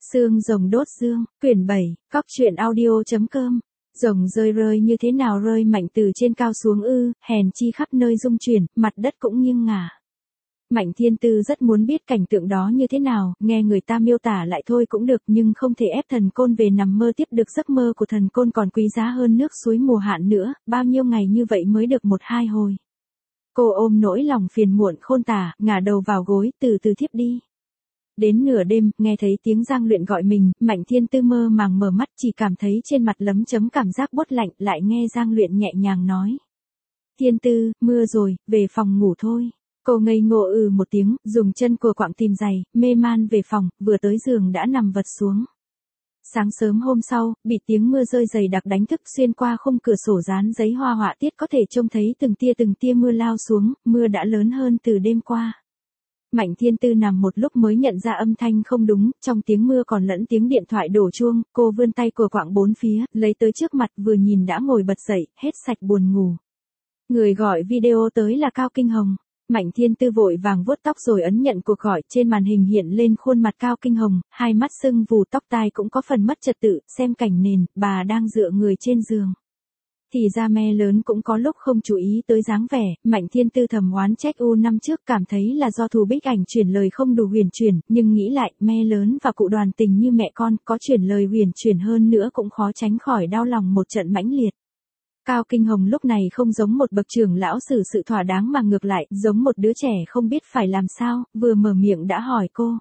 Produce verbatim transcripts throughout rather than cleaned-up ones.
Xương rồng đốt dương, quyển bảy, cóc truyện audio.com. Rồng rơi rơi như thế nào rơi mạnh từ trên cao xuống ư, hèn chi khắp nơi rung chuyển, mặt đất cũng nghiêng ngả. Mạnh Thiên Tư rất muốn biết cảnh tượng đó như thế nào, nghe người ta miêu tả lại thôi cũng được nhưng không thể ép thần côn về nằm mơ tiếp được giấc mơ của thần côn còn quý giá hơn nước suối mùa hạn nữa, bao nhiêu ngày như vậy mới được một hai hồi. Cô ôm nỗi lòng phiền muộn khôn tả, ngả đầu vào gối, từ từ thiếp đi. Đến nửa đêm, nghe thấy tiếng Giang Luyện gọi mình, Mạnh Thiên Tư mơ màng mở mắt chỉ cảm thấy trên mặt lấm chấm cảm giác buốt lạnh, lại nghe Giang Luyện nhẹ nhàng nói. Thiên Tư, mưa rồi, về phòng ngủ thôi. Cô ngây ngô ừ một tiếng, dùng chân cùa quạng tìm giày, mê man về phòng, vừa tới giường đã nằm vật xuống. Sáng sớm hôm sau, bị tiếng mưa rơi dày đặc đánh thức xuyên qua khung cửa sổ dán giấy hoa họa tiết có thể trông thấy từng tia từng tia mưa lao xuống, mưa đã lớn hơn từ đêm qua. Mạnh Thiên Tư nằm một lúc mới nhận ra âm thanh không đúng, trong tiếng mưa còn lẫn tiếng điện thoại đổ chuông, cô vươn tay cùa quạng bốn phía, lấy tới trước mặt vừa nhìn đã ngồi bật dậy, hết sạch buồn ngủ. Người gọi video tới là Cao Kinh Hồng. Mạnh Thiên Tư vội vàng vuốt tóc rồi ấn nhận cuộc gọi, trên màn hình hiện lên khuôn mặt Cao Kinh Hồng, hai mắt sưng vù, tóc tai cũng có phần mất trật tự, xem cảnh nền, bà đang dựa người trên giường. Thì ra me lớn cũng có lúc không chú ý tới dáng vẻ, Mạnh Thiên Tư thầm oán trách u năm trước cảm thấy là do Thù Bích Ảnh chuyển lời không đủ huyền chuyển, nhưng nghĩ lại, me lớn và cụ Đoàn tình như mẹ con, có chuyển lời huyền chuyển hơn nữa cũng khó tránh khỏi đau lòng một trận mãnh liệt. Cao Kinh Hồng lúc này không giống một bậc trưởng lão xử sự thỏa đáng mà ngược lại, giống một đứa trẻ không biết phải làm sao, vừa mở miệng đã hỏi cô.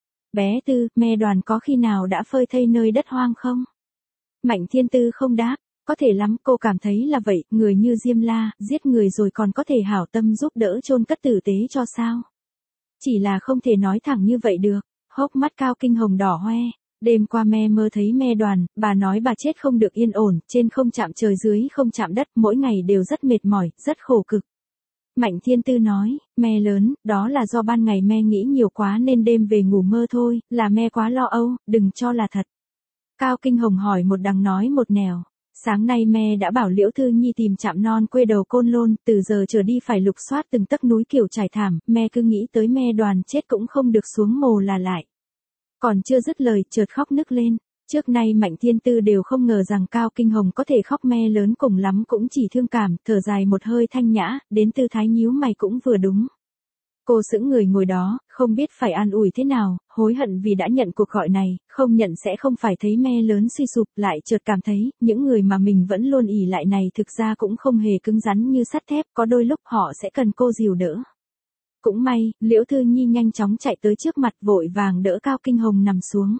Bé Tư, me Đoàn có khi nào đã phơi thây nơi đất hoang không? Mạnh Thiên Tư không đáp. Có thể lắm, cô cảm thấy là vậy, người như Diêm La, giết người rồi còn có thể hảo tâm giúp đỡ chôn cất tử tế cho sao? Chỉ là không thể nói thẳng như vậy được, hốc mắt Cao Kinh Hồng đỏ hoe. Đêm qua me mơ thấy me Đoàn, bà nói bà chết không được yên ổn, trên không chạm trời dưới không chạm đất, mỗi ngày đều rất mệt mỏi, rất khổ cực. Mạnh Thiên Tư nói, me lớn, đó là do ban ngày me nghĩ nhiều quá nên đêm về ngủ mơ thôi, là me quá lo âu, đừng cho là thật. Cao Kinh Hồng hỏi một đằng nói một nẻo. Sáng nay me đã bảo Liễu Thư Nhi tìm trạm non quê đầu Côn Lôn, từ giờ trở đi phải lục soát từng tấc núi kiểu trải thảm, me cứ nghĩ tới me Đoàn chết cũng không được xuống mồ là lại. Còn chưa dứt lời, chợt khóc nức lên. Trước nay Mạnh Thiên Tư đều không ngờ rằng Cao Kinh Hồng có thể khóc, me lớn cùng lắm cũng chỉ thương cảm, thở dài một hơi thanh nhã, đến tư thái nhíu mày cũng vừa đúng. Cô sững người ngồi đó, không biết phải an ủi thế nào, hối hận vì đã nhận cuộc gọi này, không nhận sẽ không phải thấy me lớn suy sụp, lại chợt cảm thấy, những người mà mình vẫn luôn ỷ lại này thực ra cũng không hề cứng rắn như sắt thép, có đôi lúc họ sẽ cần cô dìu đỡ. Cũng may, Liễu Thư Nhi nhanh chóng chạy tới trước mặt vội vàng đỡ Cao Kinh Hồng nằm xuống.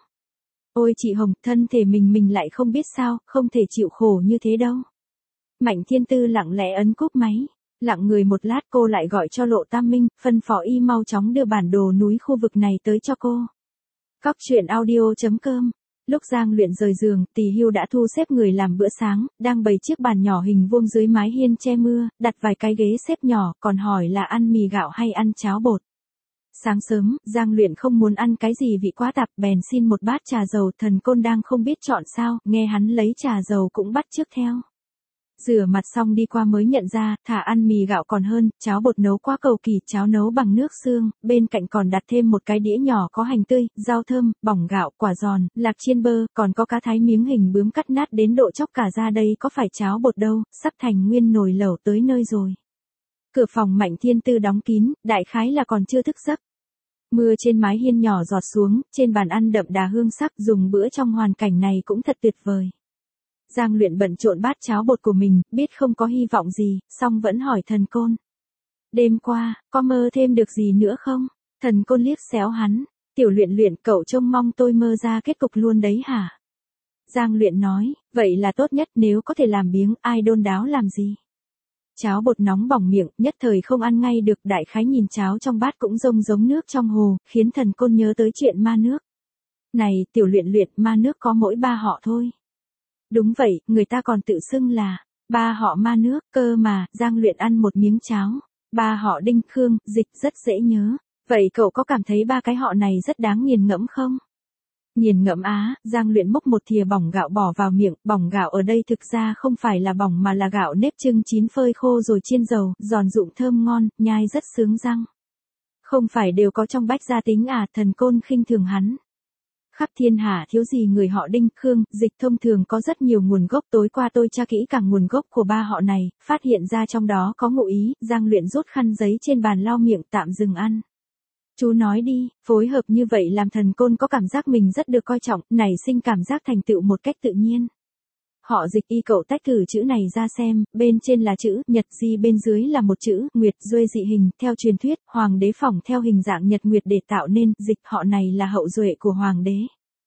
Ôi chị Hồng, thân thể mình mình lại không biết sao, không thể chịu khổ như thế đâu. Mạnh Thiên Tư lặng lẽ ấn cúp máy. Lặng người một lát cô lại gọi cho Lộ Tam Minh, phân phó y mau chóng đưa bản đồ núi khu vực này tới cho cô. Cóc truyện audio.com. Lúc Giang Luyện rời giường, Tỳ Hưu đã thu xếp người làm bữa sáng, đang bày chiếc bàn nhỏ hình vuông dưới mái hiên che mưa, đặt vài cái ghế xếp nhỏ, còn hỏi là ăn mì gạo hay ăn cháo bột. Sáng sớm, Giang Luyện không muốn ăn cái gì vị quá tạp, bèn xin một bát trà dầu, thần côn đang không biết chọn sao, nghe hắn lấy trà dầu cũng bắt chước theo. Rửa mặt xong đi qua mới nhận ra, thà ăn mì gạo còn hơn, cháo bột nấu quá cầu kỳ, cháo nấu bằng nước xương, bên cạnh còn đặt thêm một cái đĩa nhỏ có hành tươi, rau thơm, bỏng gạo, quả giòn, lạc chiên bơ, còn có cá thái miếng hình bướm cắt nát đến độ chóc cả ra, đây có phải cháo bột đâu, sắp thành nguyên nồi lẩu tới nơi rồi. Cửa phòng Mạnh Thiên Tư đóng kín, đại khái là còn chưa thức giấc. Mưa trên mái hiên nhỏ giọt xuống, trên bàn ăn đậm đà hương sắc, dùng bữa trong hoàn cảnh này cũng thật tuyệt vời. Giang Luyện bận trộn bát cháo bột của mình, biết không có hy vọng gì, song vẫn hỏi thần côn. Đêm qua, có mơ thêm được gì nữa không? Thần côn liếc xéo hắn. Tiểu Luyện Luyện, cậu trông mong tôi mơ ra kết cục luôn đấy hả? Giang Luyện nói, vậy là tốt nhất, nếu có thể làm biếng, ai đôn đáo làm gì? Cháo bột nóng bỏng miệng, nhất thời không ăn ngay được, đại khái nhìn cháo trong bát cũng rông giống nước trong hồ, khiến thần côn nhớ tới chuyện ma nước. Này, Tiểu Luyện Luyện, ma nước có mỗi ba họ thôi. Đúng vậy, người ta còn tự xưng là ba họ ma nước, cơ mà. Giang Luyện ăn một miếng cháo. Ba họ Đinh, Khương, Dịch rất dễ nhớ. Vậy cậu có cảm thấy ba cái họ này rất đáng nghiền ngẫm không? Nghiền ngẫm á, Giang Luyện múc một thìa bỏng gạo bỏ vào miệng, bỏng gạo ở đây thực ra không phải là bỏng mà là gạo nếp chưng chín phơi khô rồi chiên dầu, giòn rụm thơm ngon, nhai rất sướng răng. Không phải đều có trong bách gia tính à, thần côn khinh thường hắn. khắp thiên hạ thiếu gì người họ Đinh, Khương, Dịch thông thường có rất nhiều nguồn gốc. Tối qua tôi tra kỹ càng nguồn gốc của ba họ này, phát hiện ra trong đó có ngụ ý. Giang Luyện rút khăn giấy trên bàn lau miệng tạm dừng ăn. Chú nói đi, phối hợp như vậy làm Thần Côn có cảm giác mình rất được coi trọng, nảy sinh cảm giác thành tựu một cách tự nhiên. Họ Dịch y cậu tách thử chữ này ra xem, bên trên là chữ Nhật Di, bên dưới là một chữ Nguyệt, Duê dị hình, theo truyền thuyết, hoàng đế phỏng theo hình dạng Nhật Nguyệt để tạo nên. Dịch họ này là hậu duệ của hoàng đế.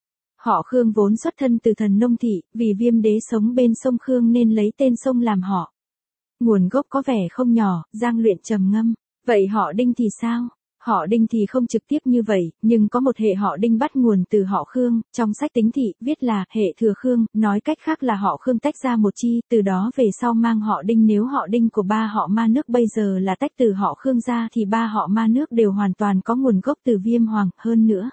Họ Khương vốn xuất thân từ thần nông thị, vì Viêm đế sống bên sông Khương nên lấy tên sông làm họ. Nguồn gốc có vẻ không nhỏ. Giang Luyện trầm ngâm. Vậy họ Đinh thì sao? Họ Đinh thì không trực tiếp như vậy, nhưng có một hệ họ Đinh bắt nguồn từ họ Khương, trong sách Tính Thị, viết là hệ thừa Khương, nói cách khác là họ Khương tách ra một chi, từ đó về sau mang họ Đinh. Nếu họ Đinh của ba họ Ma nước bây giờ là tách từ họ Khương ra thì ba họ Ma nước đều hoàn toàn có nguồn gốc từ Viêm Hoàng, hơn nữa.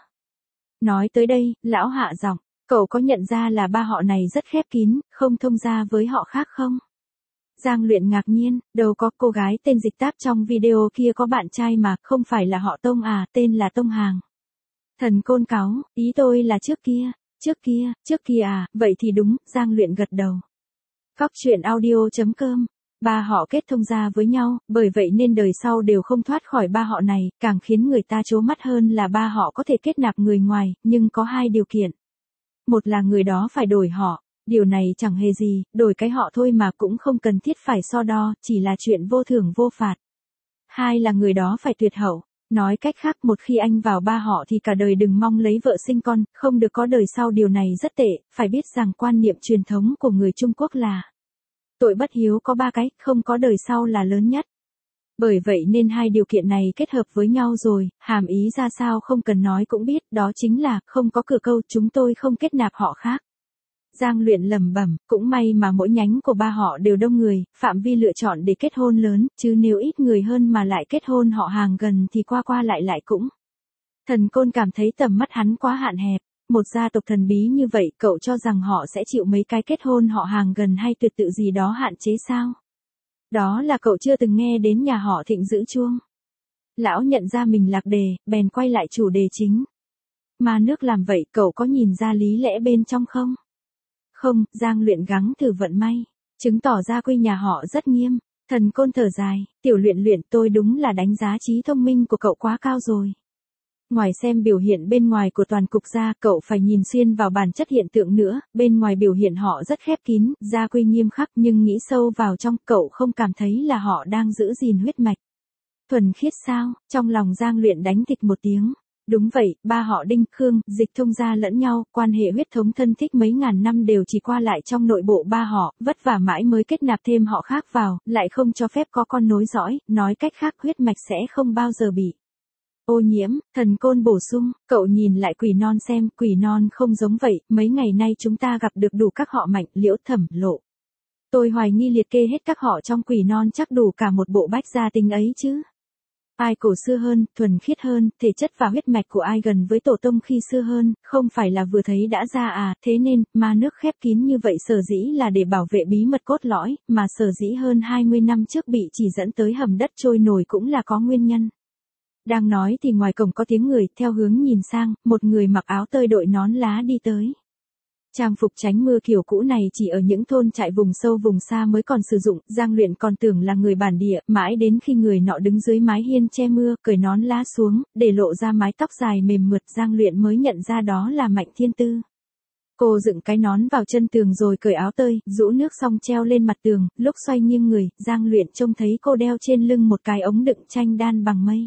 Nói tới đây, lão hạ giọng, cậu có nhận ra là ba họ này rất khép kín, không thông gia với họ khác không? Giang Luyện ngạc nhiên, đâu có, cô gái tên Dịch Táp trong video kia có bạn trai mà, không phải là họ Tông à, tên là Tông Hàng. Thần Côn cáu, ý tôi là trước kia, trước kia, trước kia à, vậy thì đúng. Giang Luyện gật đầu. Cóc truyện audio chấm com. Ba họ kết thông gia với nhau, bởi vậy nên đời sau đều không thoát khỏi ba họ này, càng khiến người ta trố mắt hơn là ba họ có thể kết nạp người ngoài, nhưng có hai điều kiện. Một là người đó phải đổi họ. Điều này chẳng hề gì, đổi cái họ thôi mà cũng không cần thiết phải so đo, chỉ là chuyện vô thưởng vô phạt. Hai là người đó phải tuyệt hậu. Nói cách khác, một khi anh vào ba họ thì cả đời đừng mong lấy vợ sinh con, không được có đời sau. Điều này rất tệ, phải biết rằng quan niệm truyền thống của người Trung Quốc là tội bất hiếu có ba cái, không có đời sau là lớn nhất. Bởi vậy nên hai điều kiện này kết hợp với nhau rồi, hàm ý ra sao không cần nói cũng biết, đó chính là, không có cửa câu, chúng tôi không kết nạp họ khác. Giang Luyện lẩm bẩm, cũng may mà mỗi nhánh của ba họ đều đông người, phạm vi lựa chọn để kết hôn lớn, chứ nếu ít người hơn mà lại kết hôn họ hàng gần thì qua qua lại lại cũng. Thần Côn cảm thấy tầm mắt hắn quá hạn hẹp, một gia tộc thần bí như vậy, cậu cho rằng họ sẽ chịu mấy cái kết hôn họ hàng gần hay tuyệt tự gì đó hạn chế sao? Đó là cậu chưa từng nghe đến nhà họ Thịnh giữ chuông. Lão nhận ra mình lạc đề, bèn quay lại chủ đề chính. Ma nước làm vậy, cậu có nhìn ra lý lẽ bên trong không? Không, Giang Luyện gắng thử vận may, chứng tỏ ra quy nhà họ rất nghiêm. Thần Côn thở dài, Tiểu Luyện Luyện, tôi đúng là đánh giá trí thông minh của cậu quá cao rồi. Ngoài xem biểu hiện bên ngoài của toàn cục ra, cậu phải nhìn xuyên vào bản chất hiện tượng nữa. Bên ngoài biểu hiện họ rất khép kín, gia quy nghiêm khắc, nhưng nghĩ sâu vào trong, cậu không cảm thấy là họ đang giữ gìn huyết mạch thuần khiết sao? Trong lòng Giang Luyện đánh thịch một tiếng. Đúng vậy, ba họ Đinh, Khương, Dịch thông gia lẫn nhau, quan hệ huyết thống thân thích mấy ngàn năm đều chỉ qua lại trong nội bộ ba họ, vất vả mãi mới kết nạp thêm họ khác vào, lại không cho phép có con nối dõi, nói cách khác huyết mạch sẽ không bao giờ bị ô nhiễm. Thần Côn bổ sung, cậu nhìn lại Quỷ Non xem, Quỷ Non không giống vậy, mấy ngày nay chúng ta gặp được đủ các họ Mạnh, Liễu, Thẩm, Lộ. Tôi hoài nghi liệt kê hết các họ trong Quỷ Non chắc đủ cả một bộ bách gia tinh ấy chứ. Ai cổ xưa hơn, thuần khiết hơn, thể chất và huyết mạch của ai gần với tổ tông khi xưa hơn, không phải là vừa thấy đã ra à, thế nên, ma nước khép kín như vậy sở dĩ là để bảo vệ bí mật cốt lõi, mà sở dĩ hơn hai mươi năm trước bị chỉ dẫn tới hầm đất trôi nổi cũng là có nguyên nhân. Đang nói thì ngoài cổng có tiếng người, theo hướng nhìn sang, một người mặc áo tơi đội nón lá đi tới. Trang phục tránh mưa kiểu cũ này chỉ ở những thôn trại vùng sâu vùng xa mới còn sử dụng, Giang Luyện còn tưởng là người bản địa, mãi đến khi người nọ đứng dưới mái hiên che mưa, cởi nón lá xuống, để lộ ra mái tóc dài mềm mượt, Giang Luyện mới nhận ra đó là Mạnh Thiên Tư. Cô dựng cái nón vào chân tường rồi cởi áo tơi, rũ nước xong treo lên mặt tường, lúc xoay nghiêng người, Giang Luyện trông thấy cô đeo trên lưng một cái ống đựng chanh đan bằng mây.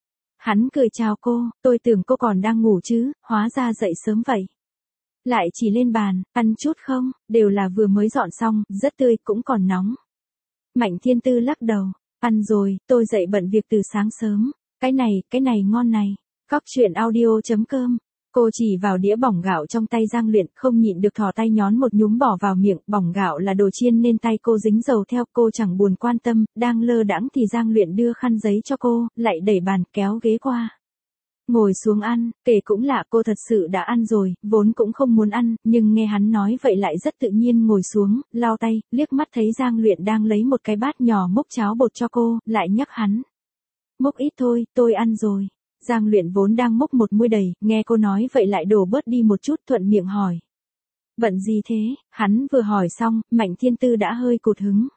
Hắn cười chào cô, tôi tưởng cô còn đang ngủ chứ, hóa ra dậy sớm vậy. Lại chỉ lên bàn, ăn chút không, đều là vừa mới dọn xong, rất tươi, cũng còn nóng. Mạnh Thiên Tư lắc đầu, ăn rồi, tôi dậy bận việc từ sáng sớm, cái này, cái này ngon này. Cóc truyện audio chấm com. Cô chỉ vào đĩa bỏng gạo trong tay Giang Luyện, không nhịn được thò tay nhón một nhúm bỏ vào miệng, bỏng gạo là đồ chiên nên tay cô dính dầu theo, cô chẳng buồn quan tâm, đang lơ đãng thì Giang Luyện đưa khăn giấy cho cô, lại đẩy bàn, kéo ghế qua. Ngồi xuống ăn, kể cũng lạ, cô thật sự đã ăn rồi, vốn cũng không muốn ăn, nhưng nghe hắn nói vậy lại rất tự nhiên ngồi xuống, lau tay, liếc mắt thấy Giang Luyện đang lấy một cái bát nhỏ múc cháo bột cho cô, lại nhắc hắn. Múc ít thôi, tôi ăn rồi. Giang Luyện vốn đang múc một muôi đầy, nghe cô nói vậy lại đổ bớt đi một chút, thuận miệng hỏi. Bận gì thế? Hắn vừa hỏi xong, Mạnh Thiên Tư đã hơi cụt hứng.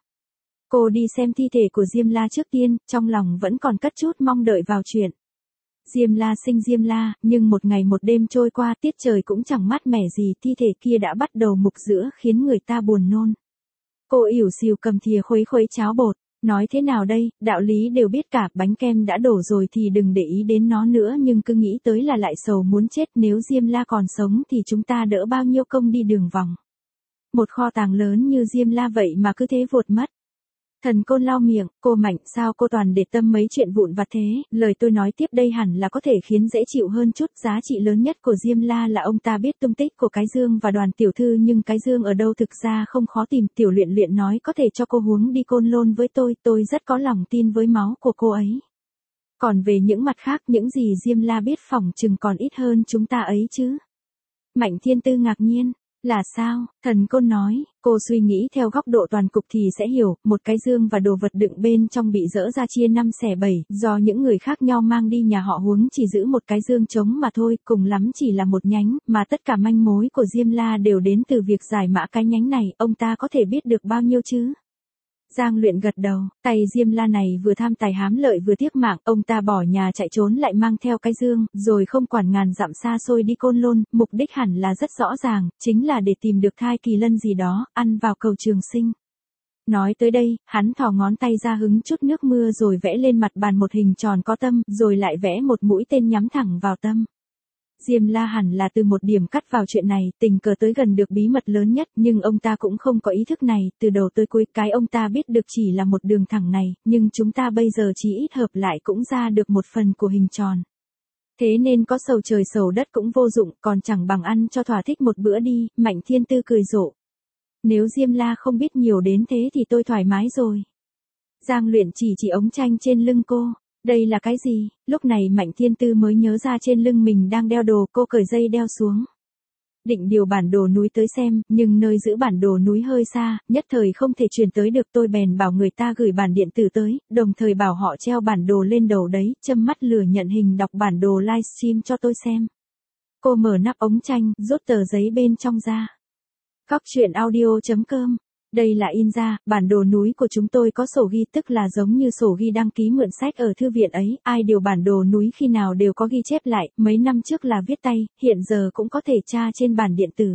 Cô đi xem thi thể của Diêm La trước tiên, trong lòng vẫn còn cất chút mong đợi vào chuyện. Diêm La sinh Diêm La, nhưng một ngày một đêm trôi qua, tiết trời cũng chẳng mát mẻ gì, thi thể kia đã bắt đầu mục rữa khiến người ta buồn nôn. Cô ỉu xìu cầm thìa khuấy khuấy cháo bột, nói thế nào đây, đạo lý đều biết cả, bánh kem đã đổ rồi thì đừng để ý đến nó nữa, nhưng cứ nghĩ tới là lại sầu muốn chết, nếu Diêm La còn sống thì chúng ta đỡ bao nhiêu công đi đường vòng. Một kho tàng lớn như Diêm La vậy mà cứ thế vụt mất. Thần Côn lau miệng, cô Mạnh, sao cô toàn để tâm mấy chuyện vụn vặt thế, lời tôi nói tiếp đây hẳn là có thể khiến dễ chịu hơn chút, giá trị lớn nhất của Diêm La là ông ta biết tung tích của Cái Dương và Đoàn tiểu thư, nhưng Cái Dương ở đâu thực ra không khó tìm, Tiểu Luyện Luyện nói có thể cho cô huống đi Côn Lôn với tôi, tôi rất có lòng tin với máu của cô ấy. Còn về những mặt khác, những gì Diêm La biết phỏng chừng còn ít hơn chúng ta ấy chứ. Mạnh Thiên Tư ngạc nhiên. Là sao? Thần Côn nói, cô suy nghĩ theo góc độ toàn cục thì sẽ hiểu, một cái dương và đồ vật đựng bên trong bị dỡ ra chia năm xẻ bảy, do những người khác nhau mang đi nhà họ huống chỉ giữ một cái dương trống mà thôi, cùng lắm chỉ là một nhánh, mà tất cả manh mối của Diêm La đều đến từ việc giải mã cái nhánh này, ông ta có thể biết được bao nhiêu chứ? Giang Luyện gật đầu, tay Diêm La này vừa tham tài hám lợi vừa tiếc mạng, ông ta bỏ nhà chạy trốn lại mang theo cái dương, rồi không quản ngàn dặm xa xôi đi Côn Lôn, mục đích hẳn là rất rõ ràng, chính là để tìm được thai kỳ lân gì đó, ăn vào cầu trường sinh. Nói tới đây, hắn thò ngón tay ra hứng chút nước mưa rồi vẽ lên mặt bàn một hình tròn có tâm, rồi lại vẽ một mũi tên nhắm thẳng vào tâm. Diêm La hẳn là từ một điểm cắt vào chuyện này, tình cờ tới gần được bí mật lớn nhất, nhưng ông ta cũng không có ý thức này, từ đầu tới cuối cái ông ta biết được chỉ là một đường thẳng này, nhưng chúng ta bây giờ chỉ ít hợp lại cũng ra được một phần của hình tròn. Thế nên có sầu trời sầu đất cũng vô dụng, còn chẳng bằng ăn cho thỏa thích một bữa đi, Mạnh Thiên Tư cười rộ. Nếu Diêm La không biết nhiều đến thế thì tôi thoải mái rồi. Giang Luyện chỉ chỉ ống tranh trên lưng cô. Đây là cái gì? Lúc này Mạnh Thiên Tư mới nhớ ra trên lưng mình đang đeo đồ, cô cởi dây đeo xuống. Định điều bản đồ núi tới xem, nhưng nơi giữ bản đồ núi hơi xa, nhất thời không thể truyền tới được, tôi bèn bảo người ta gửi bản điện tử tới, đồng thời bảo họ treo bản đồ lên đầu đấy, châm mắt lửa nhận hình đọc bản đồ livestream cho tôi xem. Cô mở nắp ống tranh, rút tờ giấy bên trong ra. Cóc truyện audio chấm com. Đây là in ra, bản đồ núi của chúng tôi có sổ ghi, tức là giống như sổ ghi đăng ký mượn sách ở thư viện ấy, ai điều bản đồ núi khi nào đều có ghi chép lại, mấy năm trước là viết tay, hiện giờ cũng có thể tra trên bản điện tử.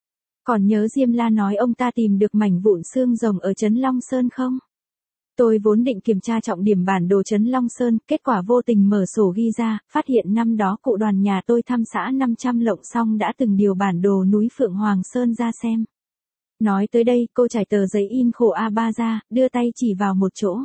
Còn nhớ Diêm La nói ông ta tìm được mảnh vụn xương rồng ở Trấn Long Sơn không? Tôi vốn định kiểm tra trọng điểm bản đồ Trấn Long Sơn, kết quả vô tình mở sổ ghi ra, phát hiện năm đó cụ Đoàn nhà tôi thăm xã năm trăm Lộng xong đã từng điều bản đồ núi Phượng Hoàng Sơn ra xem. Nói tới đây, cô trải tờ giấy in khổ A ba ra, đưa tay chỉ vào một chỗ.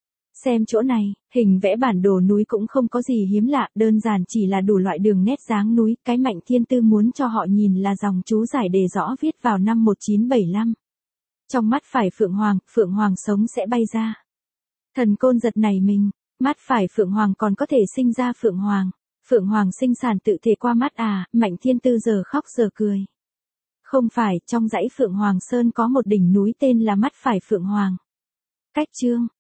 Xem chỗ này, hình vẽ bản đồ núi cũng không có gì hiếm lạ, đơn giản chỉ là đủ loại đường nét dáng núi, cái Mạnh Thiên Tư muốn cho họ nhìn là dòng chú giải đề rõ viết vào năm một nghìn chín trăm bảy mươi lăm. Trong mắt phải Phượng Hoàng, Phượng Hoàng sống sẽ bay ra. Thần Côn giật nảy mình, mắt phải Phượng Hoàng còn có thể sinh ra Phượng Hoàng. Phượng Hoàng sinh sản tự thể qua mắt à, Mạnh Thiên Tư giờ khóc giờ cười. Không phải, trong dãy Phượng Hoàng Sơn có một đỉnh núi tên là mắt phải Phượng Hoàng. Cách chương